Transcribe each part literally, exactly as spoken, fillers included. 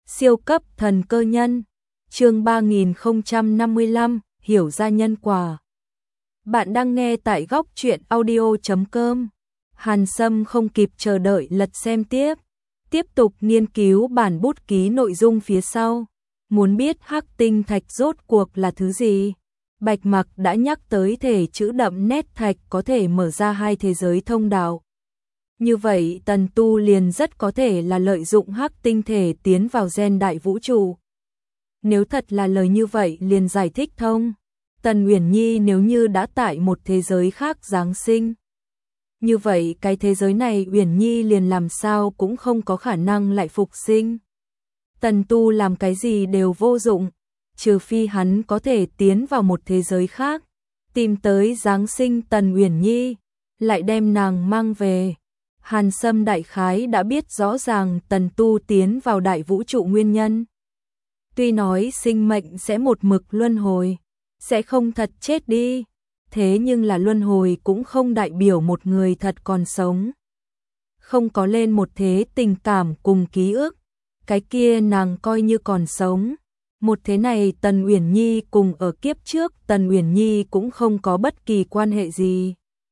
Siêu cấp thần cơ nhân, chương ba nghìn không trăm năm mươi lăm, hiểu ra nhân quả. Bạn đang nghe tại góc truyện audio chấm com. Hàn Sâm không kịp chờ đợi lật xem tiếp, tiếp tục nghiên cứu bản bút ký nội dung phía sau, muốn biết hắc tinh thạch rốt cuộc là thứ gì. Bạch Mặc đã nhắc tới thể chữ đậm nét thạch có thể mở ra hai thế giới thông đạo. Như vậy Tần Tu liền rất có thể là lợi dụng hắc tinh thể tiến vào gen đại vũ trụ. Nếu thật là lời như vậy liền giải thích thông. Tần Uyển Nhi nếu như đã tại một thế giới khác giáng sinh, như vậy cái thế giới này Uyển Nhi liền làm sao cũng không có khả năng lại phục sinh. Tần Tu làm cái gì đều vô dụng, trừ phi hắn có thể tiến vào một thế giới khác, tìm tới giáng sinh Tần Uyển Nhi, lại đem nàng mang về. Hàn Sâm đại khái đã biết rõ ràng Tần Tu tiến vào đại vũ trụ nguyên nhân. Tuy nói sinh mệnh sẽ một mực luân hồi, sẽ không thật chết đi, thế nhưng là luân hồi cũng không đại biểu một người thật còn sống. Không có lên một thế tình cảm cùng ký ức, cái kia nàng coi như còn sống. Một thế này Tần Uyển Nhi cùng ở kiếp trước Tần Uyển Nhi cũng không có bất kỳ quan hệ gì.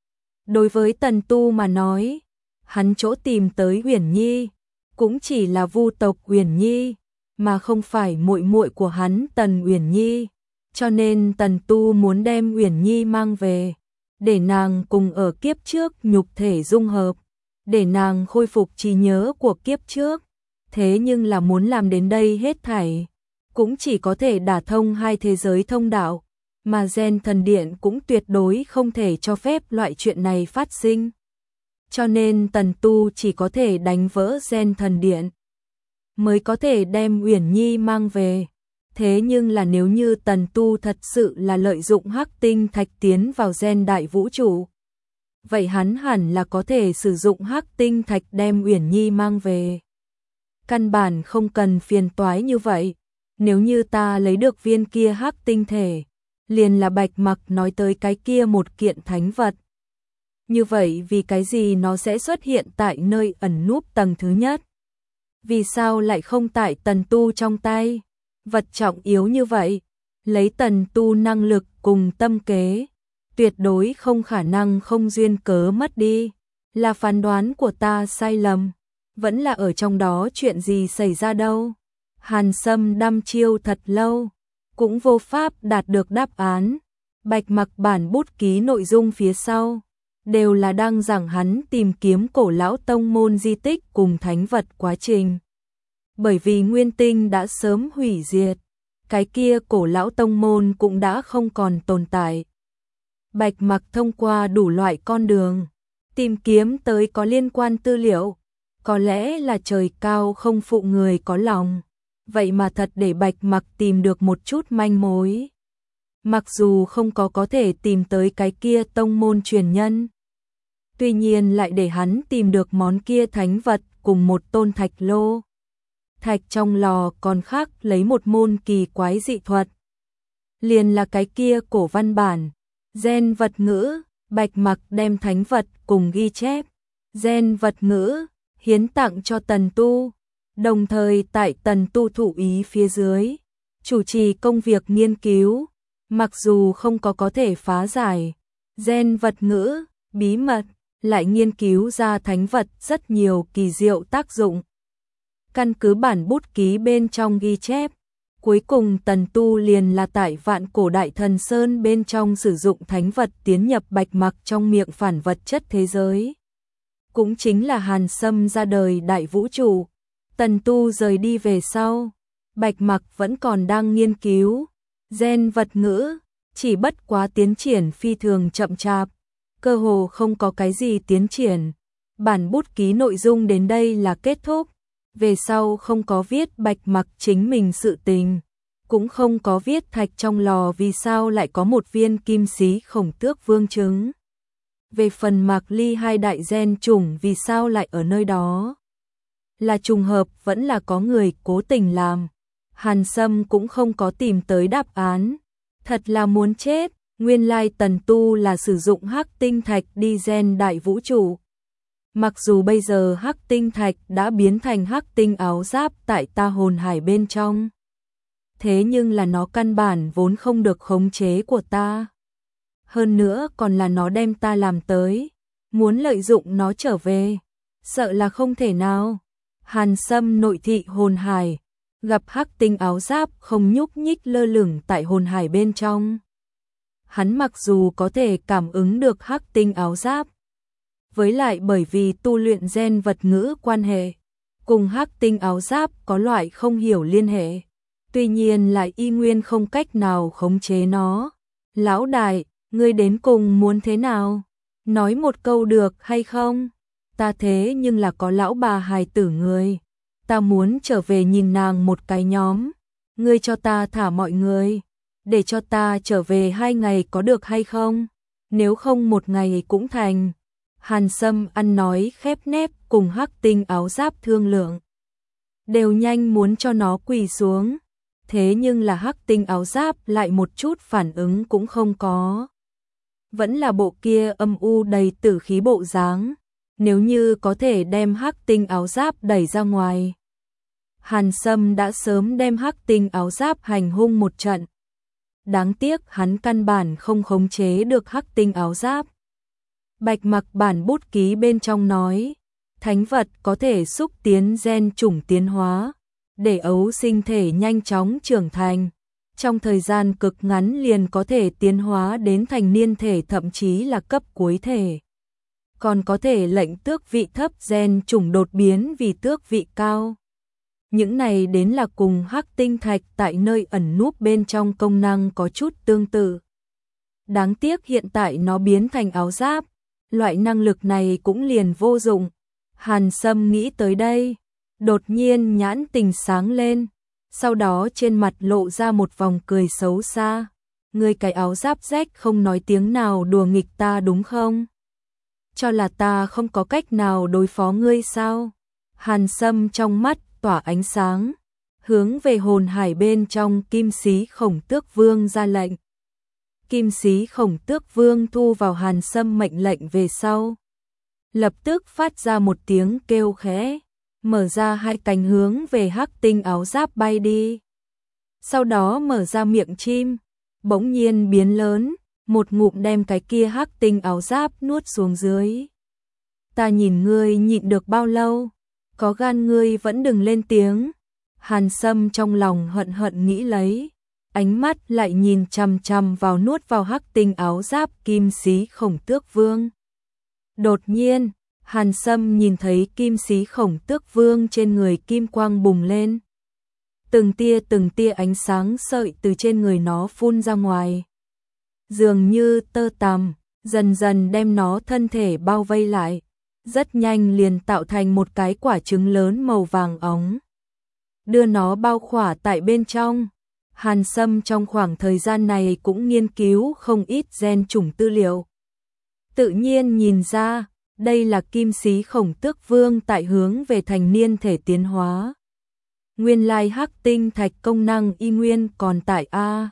Đối với Tần Tu mà nói, hắn chỗ tìm tới Uyển Nhi cũng chỉ là vu tộc Uyển Nhi, mà không phải muội muội của hắn Tần Uyển Nhi, cho nên Tần Tu muốn đem Uyển Nhi mang về, để nàng cùng ở kiếp trước nhục thể dung hợp, để nàng khôi phục trí nhớ của kiếp trước. Thế nhưng là muốn làm đến đây hết thảy, cũng chỉ có thể đả thông hai thế giới thông đạo, mà gen thần điện cũng tuyệt đối không thể cho phép loại chuyện này phát sinh. Cho nên Tần Tu chỉ có thể đánh vỡ gen thần điện, mới có thể đem Uyển Nhi mang về. Thế nhưng là nếu như Tần Tu thật sự là lợi dụng hắc tinh thạch tiến vào gen đại vũ trụ, vậy hắn hẳn là có thể sử dụng hắc tinh thạch đem Uyển Nhi mang về. Căn bản không cần phiền toái như vậy. Nếu như ta lấy được viên kia hắc tinh thể, liền là Bạch Mặc nói tới cái kia một kiện thánh vật. Như vậy vì cái gì nó sẽ xuất hiện tại nơi ẩn núp tầng thứ nhất? Vì sao lại không tại Tần Tu trong tay? Vật trọng yếu như vậy, lấy Tần Tu năng lực cùng tâm kế, tuyệt đối không khả năng không duyên cớ mất đi. Là phán đoán của ta sai lầm, vẫn là ở trong đó chuyện gì xảy ra đâu? Hàn Sâm đăm chiêu thật lâu, cũng vô pháp đạt được đáp án. Bạch Mặc bản bút ký nội dung phía sau, đều là đang giảng hắn tìm kiếm cổ lão tông môn di tích cùng thánh vật quá trình. Bởi vì Nguyên Tinh đã sớm hủy diệt, cái kia cổ lão tông môn cũng đã không còn tồn tại. Bạch Mặc thông qua đủ loại con đường, tìm kiếm tới có liên quan tư liệu, có lẽ là trời cao không phụ người có lòng. Vậy mà thật để Bạch Mặc tìm được một chút manh mối. Mặc dù không có có thể tìm tới cái kia tông môn truyền nhân, tuy nhiên lại để hắn tìm được món kia thánh vật cùng một tôn thạch lô. Thạch trong lò còn khác lấy một môn kỳ quái dị thuật, liền là cái kia cổ văn bản, gen vật ngữ. Bạch Mặc đem thánh vật cùng ghi chép, gen vật ngữ, hiến tặng cho Tần Tu. Đồng thời tại Tần Tu thụ ý phía dưới, chủ trì công việc nghiên cứu, mặc dù không có có thể phá giải gen vật ngữ bí mật, lại nghiên cứu ra thánh vật rất nhiều kỳ diệu tác dụng. Căn cứ bản bút ký bên trong ghi chép, cuối cùng Tần Tu liền là tại Vạn Cổ Đại Thần Sơn bên trong sử dụng thánh vật tiến nhập Bạch Mặc trong miệng phản vật chất thế giới. Cũng chính là Hàn Sâm ra đời đại vũ trụ. Tần Tu rời đi về sau, Bạch Mặc vẫn còn đang nghiên cứu gen vật ngữ, chỉ bất quá tiến triển phi thường chậm chạp, cơ hồ không có cái gì tiến triển. Bản bút ký nội dung đến đây là kết thúc, về sau không có viết Bạch Mặc chính mình sự tình, cũng không có viết thạch trong lò vì sao lại có một viên kim xí khổng tước vương trứng. Về phần Mạc Ly hai đại gen chủng vì sao lại ở nơi đó, là trùng hợp vẫn là có người cố tình làm, Hàn Sâm cũng không có tìm tới đáp án. Thật là muốn chết, nguyên lai Tần Tu là sử dụng hắc tinh thạch đi gen đại vũ trụ. Mặc dù bây giờ hắc tinh thạch đã biến thành hắc tinh áo giáp tại ta hồn hải bên trong, thế nhưng là nó căn bản vốn không được khống chế của ta. Hơn nữa còn là nó đem ta làm tới, muốn lợi dụng nó trở về, sợ là không thể nào. Hàn Sâm nội thị hồn hải, gặp hắc tinh áo giáp không nhúc nhích lơ lửng tại hồn hải bên trong. Hắn mặc dù có thể cảm ứng được hắc tinh áo giáp, với lại bởi vì tu luyện gen vật ngữ quan hệ, cùng hắc tinh áo giáp có loại không hiểu liên hệ, tuy nhiên lại y nguyên không cách nào khống chế nó. Lão đại, ngươi đến cùng muốn thế nào? Nói một câu được hay không? Ta thế nhưng là có lão bà hài tử người, ta muốn trở về nhìn nàng một cái nhóm, ngươi cho ta thả mọi người, để cho ta trở về hai ngày có được hay không? Nếu không một ngày cũng thành. Hàn Sâm ăn nói khép nép cùng hắc tinh áo giáp thương lượng, đều nhanh muốn cho nó quỳ xuống, thế nhưng là hắc tinh áo giáp lại một chút phản ứng cũng không có. Vẫn là bộ kia âm u đầy tử khí bộ dáng, nếu như có thể đem hắc tinh áo giáp đẩy ra ngoài, Hàn Sâm đã sớm đem hắc tinh áo giáp hành hung một trận. Đáng tiếc hắn căn bản không khống chế được hắc tinh áo giáp. Bạch Mặc bản bút ký bên trong nói, thánh vật có thể xúc tiến gen chủng tiến hóa, để ấu sinh thể nhanh chóng trưởng thành, trong thời gian cực ngắn liền có thể tiến hóa đến thành niên thể, thậm chí là cấp cuối thể. Còn có thể lệnh tước vị thấp gen chủng đột biến vì tước vị cao. Những này đến là cùng hắc tinh thạch tại nơi ẩn núp bên trong công năng có chút tương tự. Đáng tiếc hiện tại nó biến thành áo giáp, loại năng lực này cũng liền vô dụng. Hàn Sâm nghĩ tới đây, đột nhiên nhãn tình sáng lên, sau đó trên mặt lộ ra một vòng cười xấu xa. Ngươi cái áo giáp rách không nói tiếng nào đùa nghịch ta đúng không? Cho là ta không có cách nào đối phó ngươi sao? Hàn Sâm trong mắt tỏa ánh sáng, hướng về hồn hải bên trong Kim Xí Khổng Tước Vương ra lệnh. Kim Xí Khổng Tước Vương thu vào Hàn Sâm mệnh lệnh về sau, lập tức phát ra một tiếng kêu khẽ, mở ra hai cánh hướng về hắc tinh áo giáp bay đi. Sau đó mở ra miệng chim, bỗng nhiên biến lớn, một ngụm đem cái kia hắc tinh áo giáp nuốt xuống dưới. Ta nhìn ngươi nhịn được bao lâu, có gan ngươi vẫn đừng lên tiếng. Hàn Sâm trong lòng hận hận nghĩ lấy, ánh mắt lại nhìn chằm chằm vào nuốt vào hắc tinh áo giáp Kim Xí Khổng Tước Vương. Đột nhiên, Hàn Sâm nhìn thấy Kim Xí Khổng Tước Vương trên người kim quang bùng lên. Từng tia từng tia ánh sáng sợi từ trên người nó phun ra ngoài, dường như tơ tằm, dần dần đem nó thân thể bao vây lại, rất nhanh liền tạo thành một cái quả trứng lớn màu vàng óng, đưa nó bao khỏa tại bên trong. Hàn Sâm trong khoảng thời gian này cũng nghiên cứu không ít gen chủng tư liệu, tự nhiên nhìn ra đây là Kim Xí Khổng Tước Vương tại hướng về thành niên thể tiến hóa. Nguyên lai hắc tinh thạch công năng y nguyên còn tại a.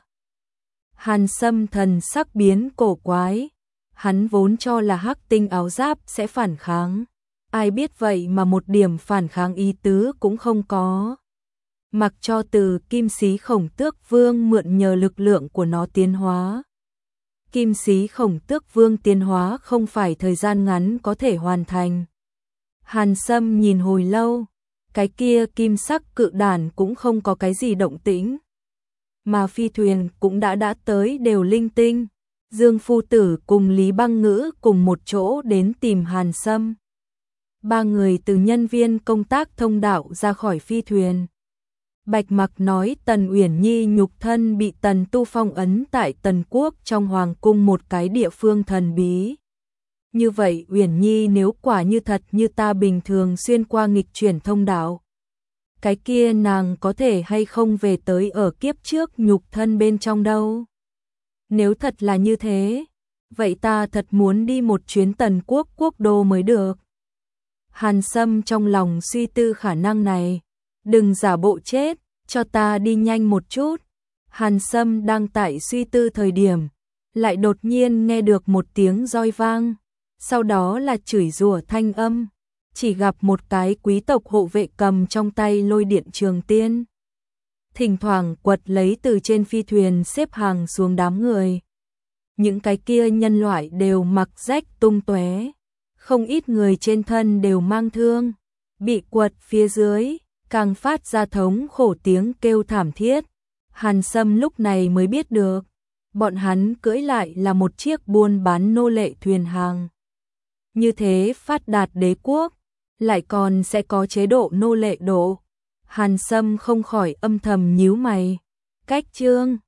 Hàn Sâm thần sắc biến cổ quái, hắn vốn cho là hắc tinh áo giáp sẽ phản kháng, ai biết vậy mà một điểm phản kháng ý tứ cũng không có. Mặc cho từ Kim Xí Khổng Tước Vương mượn nhờ lực lượng của nó tiến hóa. Kim Xí Khổng Tước Vương tiến hóa không phải thời gian ngắn có thể hoàn thành. Hàn Sâm nhìn hồi lâu, cái kia kim sắc cự đản cũng không có cái gì động tĩnh, mà phi thuyền cũng đã đã tới đều linh tinh. Dương Phu Tử cùng Lý Băng Ngữ cùng một chỗ đến tìm Hàn Sâm. Ba người từ nhân viên công tác thông đạo ra khỏi phi thuyền. Bạch Mặc nói Tần Uyển Nhi nhục thân bị Tần Tu phong ấn tại Tần Quốc trong hoàng cung một cái địa phương thần bí. Như vậy Uyển Nhi nếu quả như thật như ta bình thường xuyên qua nghịch chuyển thông đạo, cái kia nàng có thể hay không về tới ở kiếp trước nhục thân bên trong đâu? Nếu thật là như thế, vậy ta thật muốn đi một chuyến Tần Quốc quốc đô mới được. Hàn Sâm trong lòng suy tư khả năng này, đừng giả bộ chết, cho ta đi nhanh một chút. Hàn Sâm đang tại suy tư thời điểm, lại đột nhiên nghe được một tiếng roi vang, sau đó là chửi rủa thanh âm, chỉ gặp một cái quý tộc hộ vệ cầm trong tay lôi điện trường tiên. Thỉnh thoảng quật lấy từ trên phi thuyền xếp hàng xuống đám người. Những cái kia nhân loại đều mặc rách tung tóe, không ít người trên thân đều mang thương, bị quật phía dưới, càng phát ra thống khổ tiếng kêu thảm thiết. Hàn Sâm lúc này mới biết được, bọn hắn cưỡi lại là một chiếc buôn bán nô lệ thuyền hàng. Như thế phát đạt đế quốc, lại còn sẽ có chế độ nô lệ độ. Hàn Sâm không khỏi âm thầm nhíu mày. Cách chương